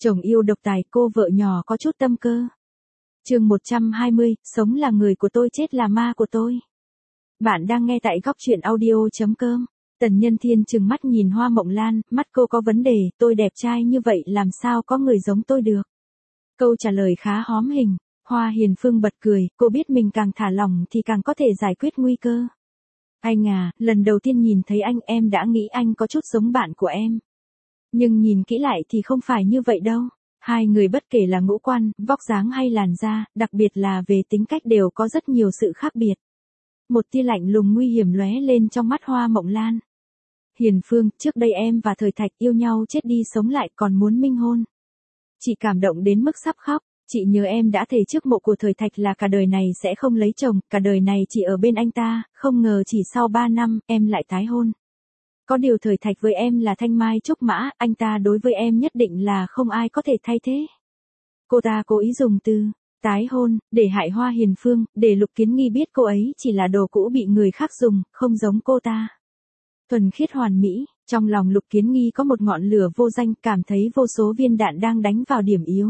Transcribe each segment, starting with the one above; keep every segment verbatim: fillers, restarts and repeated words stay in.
Chồng yêu độc tài, cô vợ nhỏ có chút tâm cơ. Chương một trăm hai mươi, sống là người của tôi, chết là ma của tôi. Bạn đang nghe tại góc truyện audio chấm com. Tần Nhân Thiên trừng mắt nhìn Hoa Mộng Lan, mắt cô có vấn đề, tôi đẹp trai như vậy làm sao có người giống tôi được. Câu trả lời khá hóm hình. Hoa Hiền Phương bật cười, cô biết mình càng thả lỏng thì càng có thể giải quyết nguy cơ. Anh à, lần đầu tiên nhìn thấy anh em đã nghĩ anh có chút giống bạn của em. Nhưng nhìn kỹ lại thì không phải như vậy đâu. Hai người bất kể là ngũ quan, vóc dáng hay làn da, đặc biệt là về tính cách đều có rất nhiều sự khác biệt. Một tia lạnh lùng nguy hiểm lóe lên trong mắt Hoa Mộng Lan. Hiền Phương, trước đây em và Thời Thạch yêu nhau chết đi sống lại còn muốn minh hôn. Chị cảm động đến mức sắp khóc. Chị nhớ em đã thề trước mộ của Thời Thạch là cả đời này sẽ không lấy chồng, cả đời này chỉ ở bên anh ta, không ngờ chỉ sau ba năm, em lại tái hôn. Có điều Thời Thạch với em là thanh mai trúc mã, anh ta đối với em nhất định là không ai có thể thay thế. Cô ta cố ý dùng từ tái hôn để hại Hoa Hiền Phương, để Lục Kiến Nghi biết cô ấy chỉ là đồ cũ bị người khác dùng, không giống cô ta. Thuần khiết hoàn mỹ, trong lòng Lục Kiến Nghi có một ngọn lửa vô danh, cảm thấy vô số viên đạn đang đánh vào điểm yếu.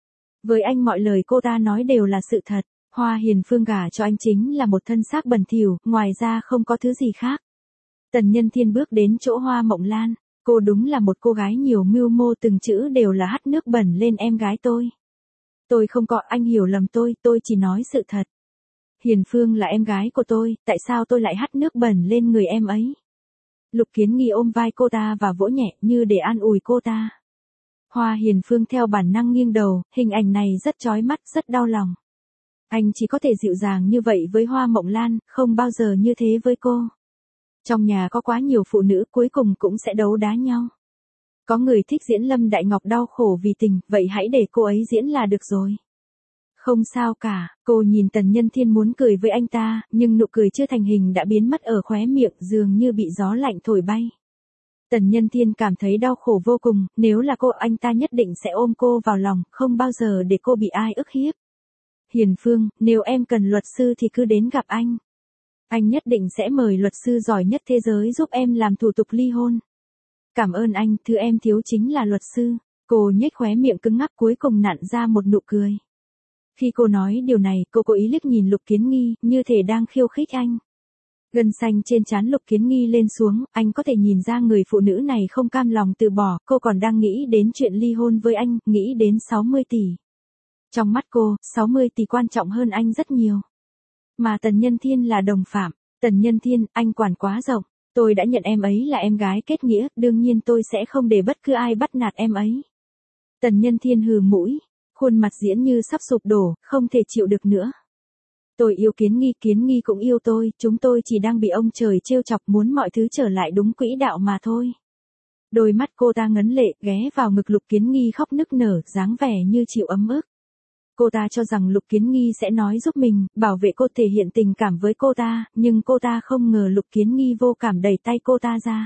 Với anh mọi lời cô ta nói đều là sự thật, Hoa Hiền Phương gả cho anh chính là một thân xác bẩn thỉu, ngoài ra không có thứ gì khác. Tần Nhân Thiên bước đến chỗ Hoa Mộng Lan, cô đúng là một cô gái nhiều mưu mô, từng chữ đều là hắt nước bẩn lên em gái tôi. Tôi không có, anh hiểu lầm tôi, tôi chỉ nói sự thật. Hiền Phương là em gái của tôi, tại sao tôi lại hắt nước bẩn lên người em ấy? Lục Kiến Nghi ôm vai cô ta và vỗ nhẹ như để an ủi cô ta. Hoa Hiền Phương theo bản năng nghiêng đầu, hình ảnh này rất chói mắt, rất đau lòng. Anh chỉ có thể dịu dàng như vậy với Hoa Mộng Lan, không bao giờ như thế với cô. Trong nhà có quá nhiều phụ nữ, cuối cùng cũng sẽ đấu đá nhau. Có người thích diễn Lâm Đại Ngọc đau khổ vì tình, vậy hãy để cô ấy diễn là được rồi. Không sao cả, cô nhìn Tần Nhân Thiên muốn cười với anh ta, nhưng nụ cười chưa thành hình đã biến mất ở khóe miệng, dường như bị gió lạnh thổi bay. Tần Nhân Thiên cảm thấy đau khổ vô cùng, nếu là cô anh ta nhất định sẽ ôm cô vào lòng, không bao giờ để cô bị ai ức hiếp. Hiền Phương, nếu em cần luật sư thì cứ đến gặp anh. Anh nhất định sẽ mời luật sư giỏi nhất thế giới giúp em làm thủ tục ly hôn. Cảm ơn anh, thứ em thiếu chính là luật sư. Cô nhếch khóe miệng cứng ngắc cuối cùng nặn ra một nụ cười. Khi cô nói điều này, cô cố ý liếc nhìn Lục Kiến Nghi, như thể đang khiêu khích anh. Gân xanh trên trán Lục Kiến Nghi lên xuống, anh có thể nhìn ra người phụ nữ này không cam lòng từ bỏ, cô còn đang nghĩ đến chuyện ly hôn với anh, nghĩ đến sáu mươi tỷ. Trong mắt cô, sáu mươi tỷ quan trọng hơn anh rất nhiều. Mà Tần Nhân Thiên là đồng phạm. Tần Nhân Thiên, anh quản quá rộng. Tôi đã nhận em ấy là em gái kết nghĩa, đương nhiên tôi sẽ không để bất cứ ai bắt nạt em ấy. Tần Nhân Thiên hừ mũi, khuôn mặt diễn như sắp sụp đổ, không thể chịu được nữa. Tôi yêu Kiến Nghi, Kiến Nghi cũng yêu tôi, chúng tôi chỉ đang bị ông trời trêu chọc, muốn mọi thứ trở lại đúng quỹ đạo mà thôi. Đôi mắt cô ta ngấn lệ, ghé vào ngực Lục Kiến Nghi khóc nức nở, dáng vẻ như chịu ấm ức. Cô ta cho rằng Lục Kiến Nghi sẽ nói giúp mình, bảo vệ cô thể hiện tình cảm với cô ta, nhưng cô ta không ngờ Lục Kiến Nghi vô cảm đẩy tay cô ta ra.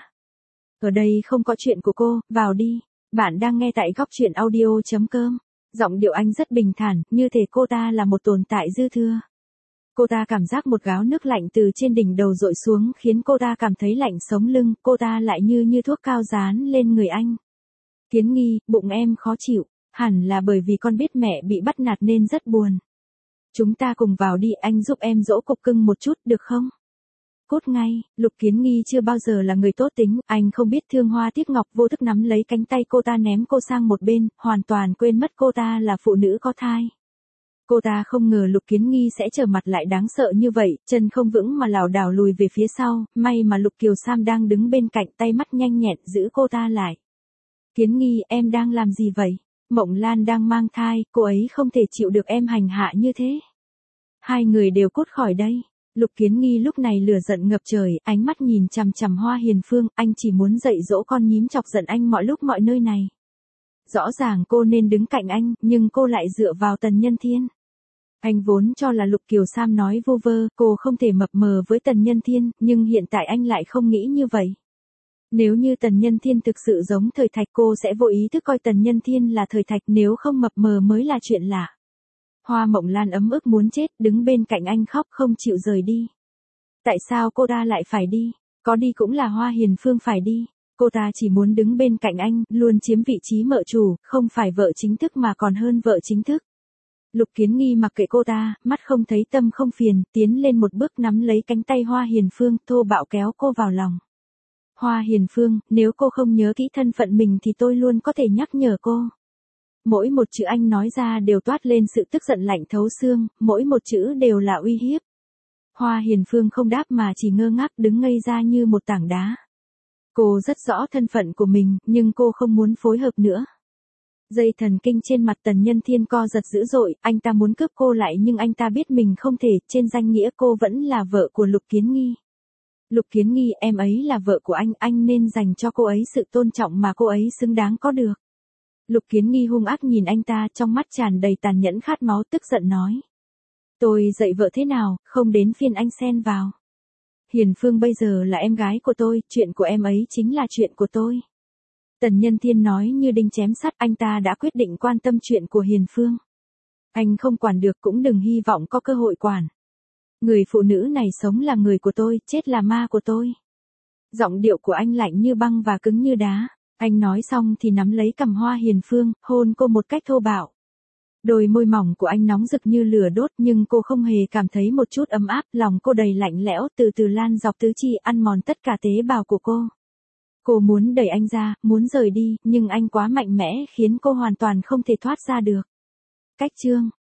Ở đây không có chuyện của cô, vào đi. Bạn đang nghe tại góc truyện audio chấm com. Giọng điệu anh rất bình thản, như thể cô ta là một tồn tại dư thừa. Cô ta cảm giác một gáo nước lạnh từ trên đỉnh đầu dội xuống khiến cô ta cảm thấy lạnh sống lưng, cô ta lại như như thuốc cao dán lên người anh. Kiến Nghi, bụng em khó chịu. Hẳn là bởi vì con biết mẹ bị bắt nạt nên rất buồn. Chúng ta cùng vào đi, anh giúp em dỗ cục cưng một chút, được không? Cút ngay, Lục Kiến Nghi chưa bao giờ là người tốt tính, anh không biết thương hoa tiếc ngọc, vô thức nắm lấy cánh tay cô ta ném cô sang một bên, hoàn toàn quên mất cô ta là phụ nữ có thai. Cô ta không ngờ Lục Kiến Nghi sẽ trở mặt lại đáng sợ như vậy, chân không vững mà lảo đảo lùi về phía sau, may mà Lục Kiều Sam đang đứng bên cạnh, tay mắt nhanh nhẹn giữ cô ta lại. Kiến Nghi, em đang làm gì vậy? Mộng Lan đang mang thai, cô ấy không thể chịu được em hành hạ như thế. Hai người đều cút khỏi đây. Lục Kiến Nghi lúc này lửa giận ngập trời, ánh mắt nhìn chằm chằm Hoa Hiền Phương, anh chỉ muốn dạy dỗ con nhím chọc giận anh mọi lúc mọi nơi này. Rõ ràng cô nên đứng cạnh anh, nhưng cô lại dựa vào Tần Nhân Thiên. Anh vốn cho là Lục Kiều Sam nói vu vơ, cô không thể mập mờ với Tần Nhân Thiên, nhưng hiện tại anh lại không nghĩ như vậy. Nếu như Tần Nhân Thiên thực sự giống Thời Thạch, cô sẽ vô ý thức coi Tần Nhân Thiên là Thời Thạch, nếu không mập mờ mới là chuyện lạ. Hoa Mộng Lan ấm ức muốn chết, đứng bên cạnh anh khóc không chịu rời đi. Tại sao cô ta lại phải đi? Có đi cũng là Hoa Hiền Phương phải đi. Cô ta chỉ muốn đứng bên cạnh anh, luôn chiếm vị trí mợ chủ, không phải vợ chính thức mà còn hơn vợ chính thức. Lục Kiến Nghi mặc kệ cô ta, mắt không thấy tâm không phiền, tiến lên một bước nắm lấy cánh tay Hoa Hiền Phương, thô bạo kéo cô vào lòng. Hoa Hiền Phương, nếu cô không nhớ kỹ thân phận mình thì tôi luôn có thể nhắc nhở cô. Mỗi một chữ anh nói ra đều toát lên sự tức giận lạnh thấu xương, mỗi một chữ đều là uy hiếp. Hoa Hiền Phương không đáp mà chỉ ngơ ngác đứng ngây ra như một tảng đá. Cô rất rõ thân phận của mình, nhưng cô không muốn phối hợp nữa. Dây thần kinh trên mặt Tần Nhân Thiên co giật dữ dội, anh ta muốn cướp cô lại nhưng anh ta biết mình không thể, trên danh nghĩa cô vẫn là vợ của Lục Kiến Nghi. Lục Kiến Nghi, em ấy là vợ của anh, anh nên dành cho cô ấy sự tôn trọng mà cô ấy xứng đáng có được. Lục Kiến Nghi hung ác nhìn anh ta, trong mắt tràn đầy tàn nhẫn khát máu, tức giận nói. Tôi dạy vợ thế nào, không đến phiên anh xen vào. Hiền Phương bây giờ là em gái của tôi, chuyện của em ấy chính là chuyện của tôi. Tần Nhân Thiên nói như đinh chém sắt, anh ta đã quyết định quan tâm chuyện của Hiền Phương. Anh không quản được cũng đừng hy vọng có cơ hội quản. Người phụ nữ này sống là người của tôi, chết là ma của tôi. Giọng điệu của anh lạnh như băng và cứng như đá. Anh nói xong thì nắm lấy cằm Hoa Hiền Phương, hôn cô một cách thô bạo. Đôi môi mỏng của anh nóng rực như lửa đốt nhưng cô không hề cảm thấy một chút ấm áp, lòng cô đầy lạnh lẽo từ từ lan dọc tứ chi ăn mòn tất cả tế bào của cô. Cô muốn đẩy anh ra, muốn rời đi, nhưng anh quá mạnh mẽ khiến cô hoàn toàn không thể thoát ra được. Cách chương